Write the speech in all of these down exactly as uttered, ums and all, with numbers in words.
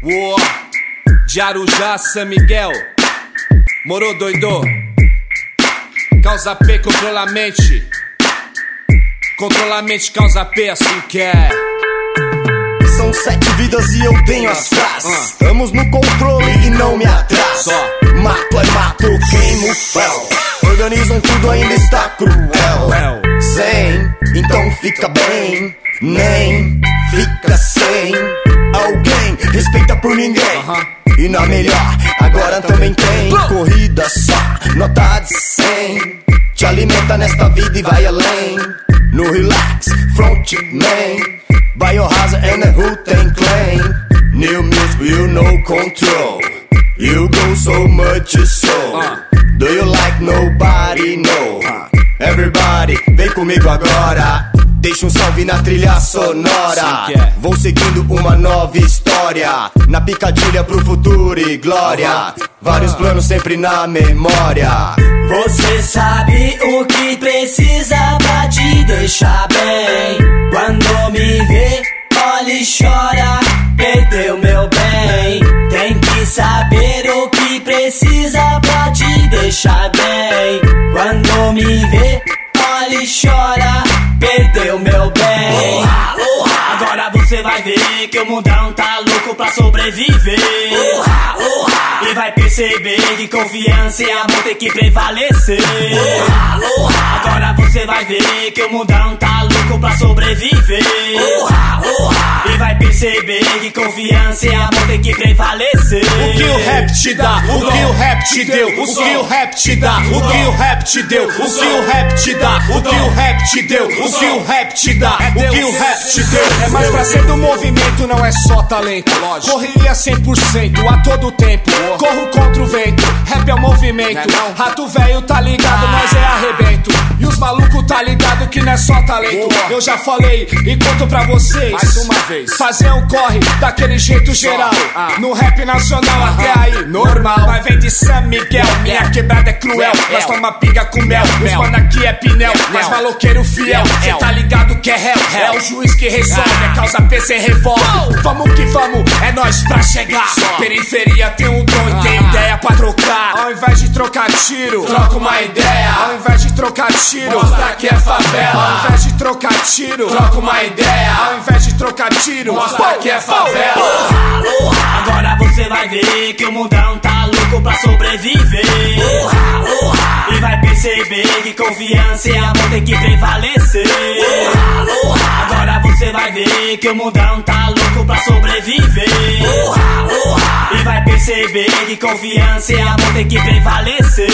Uou, de Arujá, São Miguel, Moro doido. Causa P, controla a mente. Controla a mente, causa P, assim que é. São sete vidas e eu tenho as frases. uh. Estamos no controle e não me atraso. Só mato é mato, queimo fel. Organizam tudo, ainda está cruel. Sem, então fica bem. Nem fica sem alguém, respeita por ninguém. uh-huh. E na melhor, agora também tem corrida só, nota de cem. Te alimenta nesta vida e vai além. No relax, frontman, Biohazard and the Wu-Tang Clan. New music, you know control. You go so much so. uh. Do you like nobody know? uh. Everybody, vem comigo agora. Deixa um salve na trilha sonora. Vou seguindo uma nova história, na picadilha pro futuro e glória. Vários planos sempre na memória. Você sabe o que precisa pra te deixar bem. Quando me vê, olha e chora, perdeu meu bem. Tem que saber o que precisa pra te deixar bem. Quando me vê, olha e chora, perdeu meu bem. Urra, urra. Agora você vai ver que o mundão tá louco pra sobreviver. Urra, urra. E vai perceber que confiança e amor tem que prevalecer. Urra, urra. Agora você vai ver que o mundão tá louco pra sobreviver. Urra, urra. E vai perceber que confiança e amor tem que prevalecer. O que o rap te dá, o que o rap te deu, o que o rap te dá, o que o rap te deu, o que o rap te dá, o que o rap te deu, o que o rap te dá, o que o rap te deu. É mais pra ser do movimento, não é só talento. Correria cem por cento a todo tempo. Corro contra o vento, rap é o movimento. Rato velho tá ligado, nós é arrebento. E os malucos tá ligado que não é só talento. Eu já falei e conto pra vocês mais uma vez. Fazer um corre daquele jeito geral. No rap nacional até aí, normal. Nós vem de São Miguel, minha quebrada é cruel. Nós toma pinga com mel, os mano aqui é pinel. Mas maloqueiro fiel, cê tá ligado que é réu. É o juiz que resolve, é causa P C revolve. Vamos que vamos, é nós pra chegar. Periferia tem um dom e tem ideia pra trocar. Ao invés de trocar tiro, troca uma ideia. Ao invés de trocar tiro, mostra que é favela. Ao invés de trocar tiro, troca uma ideia. Ao invés de trocar tiro, mostra que é favela. Urra, urra. Agora você vai ver que o mundão tá louco pra sobreviver. Urra, urra. E vai perceber que confiança e amor tem que prevalecer. Urra, urra. Agora você vai ver que o mundão tá louco pra sobreviver. Urra, urra. E vai perceber que confiança e amor tem que prevalecer.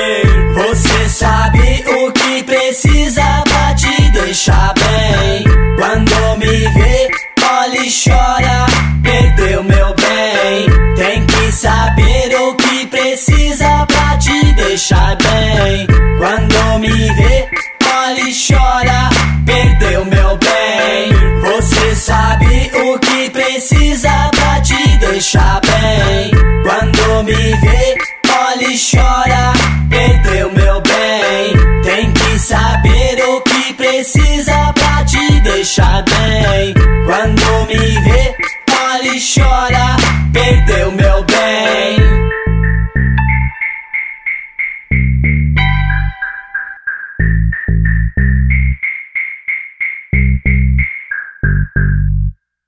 Você sabe o que precisa pra te deixar bem. Quando me vê, olha e chora, perdeu meu bem. Tem que saber o que precisa pra te deixar bem. Quando me vê, olha e chora, perdeu meu bem. Você sabe o que precisa pra te deixar bem. Quando me vê, olha e chora, perdeu meu bem. Tem que saber o que precisa pra te deixar bem. Quando me vê, olha e chora, perdeu meu bem.